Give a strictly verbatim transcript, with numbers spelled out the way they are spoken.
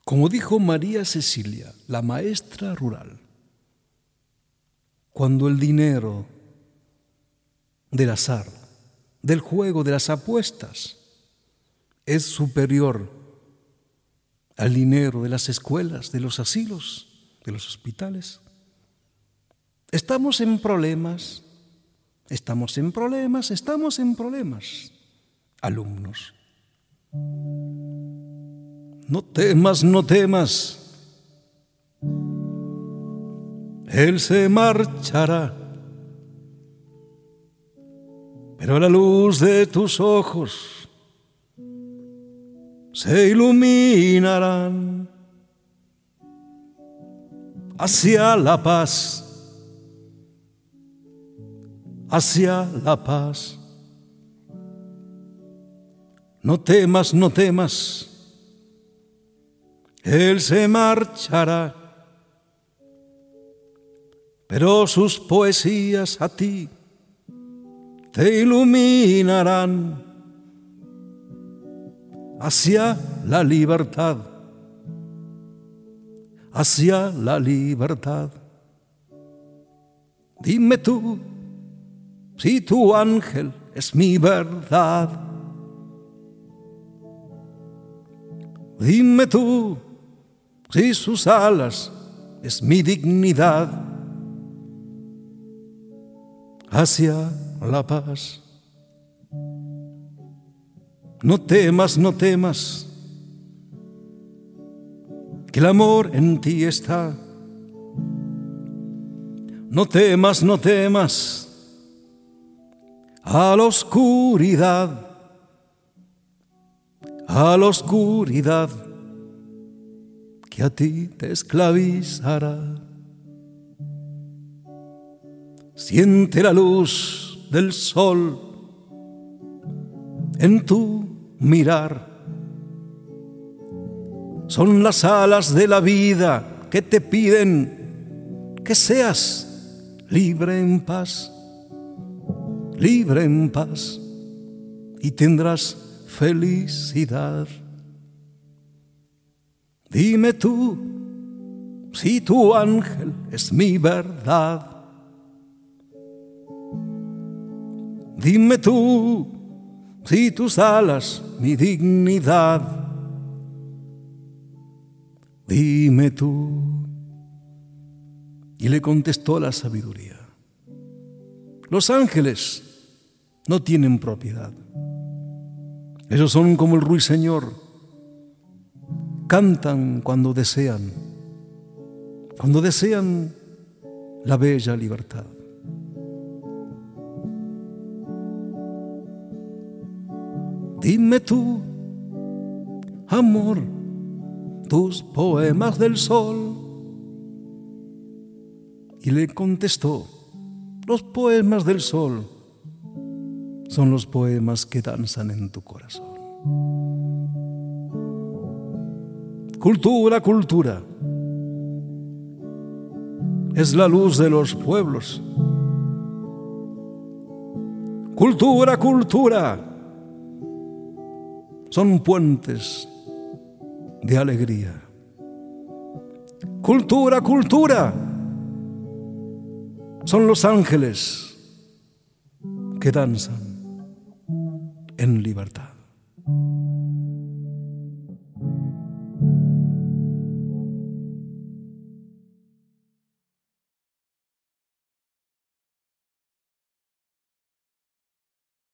Como dijo María Cecilia, la maestra rural, cuando el dinero del azar, del juego, de las apuestas, es superior al dinero de las escuelas, de los asilos, de los hospitales, estamos en problemas, estamos en problemas, estamos en problemas, alumnos. No temas, no temas, Él se marchará, pero a la luz de tus ojos se iluminarán hacia la paz, hacia la paz. No temas, no temas, Él se marchará, pero sus poesías a ti te iluminarán hacia la libertad, hacia la libertad. Dime tú si tu ángel es mi verdad. Dime tú si sus alas es mi dignidad hacia la paz. No temas, no temas, que el amor en ti está. No temas, no temas a la oscuridad, a la oscuridad que a ti te esclavizará. Siente la luz del sol en tu mirar. Son las alas de la vida que te piden que seas libre en paz, libre en paz, y tendrás felicidad. Dime tú si tu ángel es mi verdad. Dime tú si tus alas mi dignidad. Dime tú. Y le contestó la sabiduría: los ángeles no tienen propiedad. Ellos son como el ruiseñor, cantan cuando desean, cuando desean la bella libertad. Dime tú, amor, tus poemas del sol. Y le contestó: los poemas del sol son los poemas que danzan en tu corazón. Cultura, cultura, es la luz de los pueblos. Cultura, cultura, son puentes de alegría. Cultura, cultura, son los ángeles que danzan en libertad.